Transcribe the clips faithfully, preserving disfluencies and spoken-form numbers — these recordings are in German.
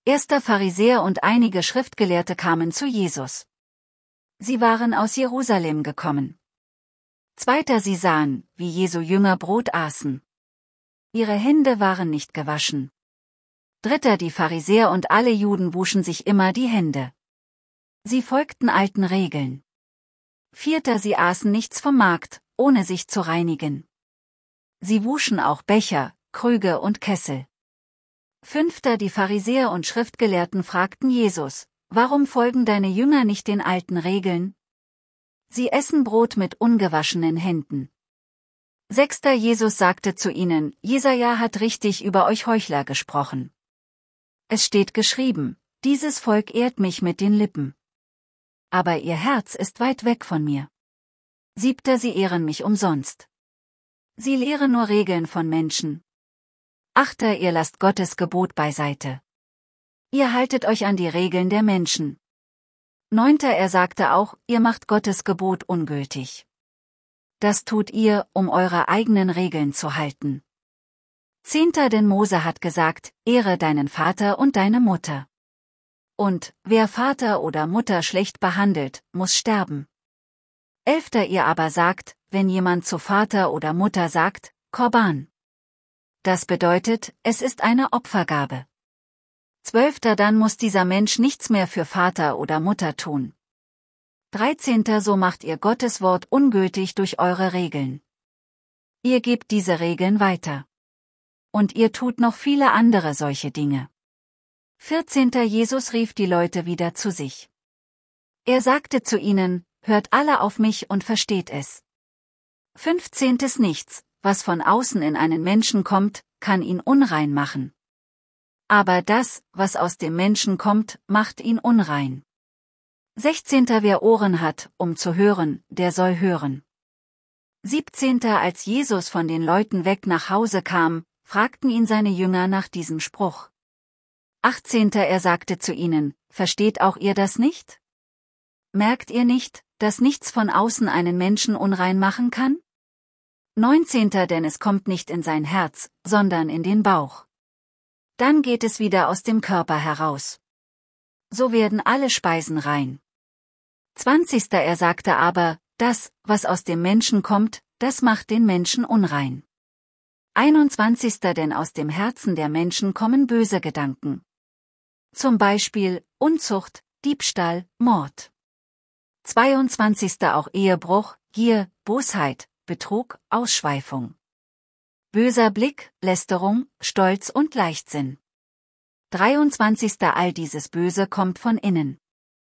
Erster Pharisäer und einige Schriftgelehrte kamen zu Jesus. Sie waren aus Jerusalem gekommen. Zweiter, sie sahen, wie Jesu Jünger Brot aßen. Ihre Hände waren nicht gewaschen. Dritter, die Pharisäer und alle Juden wuschen sich immer die Hände. Sie folgten alten Regeln. Vierter, sie aßen nichts vom Markt, ohne sich zu reinigen. Sie wuschen auch Becher, Krüge und Kessel. Fünfter, die Pharisäer und Schriftgelehrten fragten Jesus: Warum folgen deine Jünger nicht den alten Regeln? Sie essen Brot mit ungewaschenen Händen. Sechster, Jesus sagte zu ihnen: Jesaja hat richtig über euch Heuchler gesprochen. Es steht geschrieben: Dieses Volk ehrt mich mit den Lippen. Aber ihr Herz ist weit weg von mir. Siebter, sie ehren mich umsonst. Sie lehren nur Regeln von Menschen. Achter, ihr lasst Gottes Gebot beiseite. Ihr haltet euch an die Regeln der Menschen. Neunter, er sagte auch: Ihr macht Gottes Gebot ungültig. Das tut ihr, um eure eigenen Regeln zu halten. Zehnter, denn Mose hat gesagt: Ehre deinen Vater und deine Mutter. Und, wer Vater oder Mutter schlecht behandelt, muss sterben. Elfter, ihr aber sagt, wenn jemand zu Vater oder Mutter sagt: Korban. Das bedeutet, es ist eine Opfergabe. Zwölfter, dann muss dieser Mensch nichts mehr für Vater oder Mutter tun. Dreizehnter, so macht ihr Gottes Wort ungültig durch eure Regeln. Ihr gebt diese Regeln weiter. Und ihr tut noch viele andere solche Dinge. Vierzehnter, Jesus rief die Leute wieder zu sich. Er sagte zu ihnen: Hört alle auf mich und versteht es. Fünfzehntes, nichts, was von außen in einen Menschen kommt, kann ihn unrein machen. Aber das, was aus dem Menschen kommt, macht ihn unrein. Sechzehnter, wer Ohren hat, um zu hören, der soll hören. Siebzehnter, als Jesus von den Leuten weg nach Hause kam, fragten ihn seine Jünger nach diesem Spruch. Achtzehnter, er sagte zu ihnen: Versteht auch ihr das nicht? Merkt ihr nicht, dass nichts von außen einen Menschen unrein machen kann? Neunzehnter, denn es kommt nicht in sein Herz, sondern in den Bauch. Dann geht es wieder aus dem Körper heraus. So werden alle Speisen rein. Zwanzigster, er sagte aber: Das, was aus dem Menschen kommt, das macht den Menschen unrein. Einundzwanzigster, denn aus dem Herzen der Menschen kommen böse Gedanken. Zum Beispiel Unzucht, Diebstahl, Mord. Zweiundzwanzigster, auch Ehebruch, Gier, Bosheit, Betrug, Ausschweifung. Böser Blick, Lästerung, Stolz und Leichtsinn. Dreiundzwanzigster, all dieses Böse kommt von innen.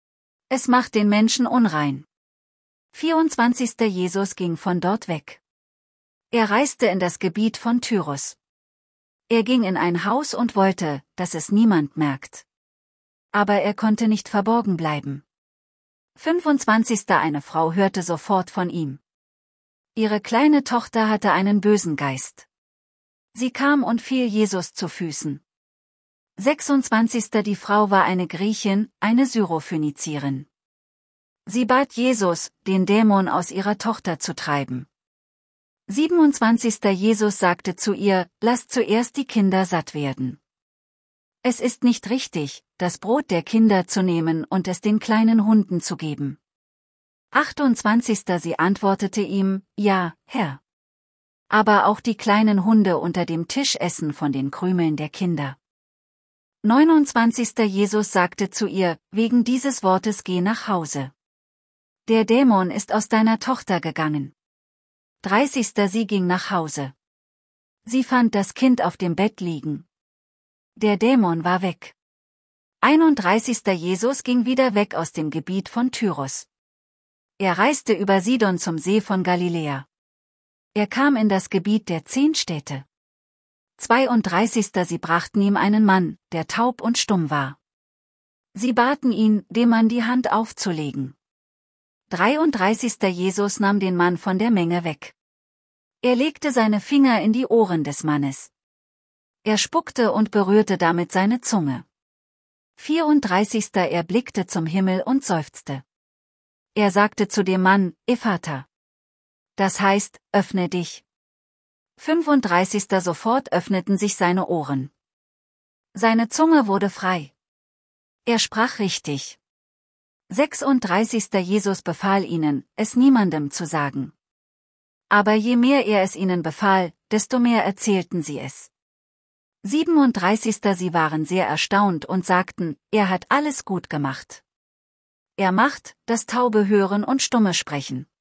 Es macht den Menschen unrein. Vierundzwanzigster, Jesus ging von dort weg. Er reiste in das Gebiet von Tyrus. Er ging in ein Haus und wollte, dass es niemand merkt. Aber er konnte nicht verborgen bleiben. fünfundzwanzigster, eine Frau hörte sofort von ihm. Ihre kleine Tochter hatte einen bösen Geist. Sie kam und fiel Jesus zu Füßen. sechsundzwanzigster, die Frau war eine Griechin, eine Syrophönizierin. Sie bat Jesus, den Dämon aus ihrer Tochter zu treiben. siebenundzwanzigster, Jesus sagte zu ihr: Lasst zuerst die Kinder satt werden. Es ist nicht richtig, das Brot der Kinder zu nehmen und es den kleinen Hunden zu geben. achtundzwanzigster, sie antwortete ihm: Ja, Herr. Aber auch die kleinen Hunde unter dem Tisch essen von den Krümeln der Kinder. neunundzwanzigster, Jesus sagte zu ihr: Wegen dieses Wortes geh nach Hause. Der Dämon ist aus deiner Tochter gegangen. dreißigster, sie ging nach Hause. Sie fand das Kind auf dem Bett liegen. Der Dämon war weg. einunddreißigster, Jesus ging wieder weg aus dem Gebiet von Tyrus. Er reiste über Sidon zum See von Galiläa. Er kam in das Gebiet der zehn Städte. zweiunddreißigster, sie brachten ihm einen Mann, der taub und stumm war. Sie baten ihn, dem Mann die Hand aufzulegen. dreiunddreißigster, Jesus nahm den Mann von der Menge weg. Er legte seine Finger in die Ohren des Mannes. Er spuckte und berührte damit seine Zunge. vierunddreißigster, er blickte zum Himmel und seufzte. Er sagte zu dem Mann: Ephata. Das heißt, öffne dich. fünfunddreißigster, sofort öffneten sich seine Ohren. Seine Zunge wurde frei. Er sprach richtig. sechsunddreißigster Jesus befahl ihnen, es niemandem zu sagen. Aber je mehr er es ihnen befahl, desto mehr erzählten sie es. siebenunddreißigster Sie waren sehr erstaunt und sagten, er hat alles gut gemacht. Er macht, dass Taube hören und Stumme sprechen.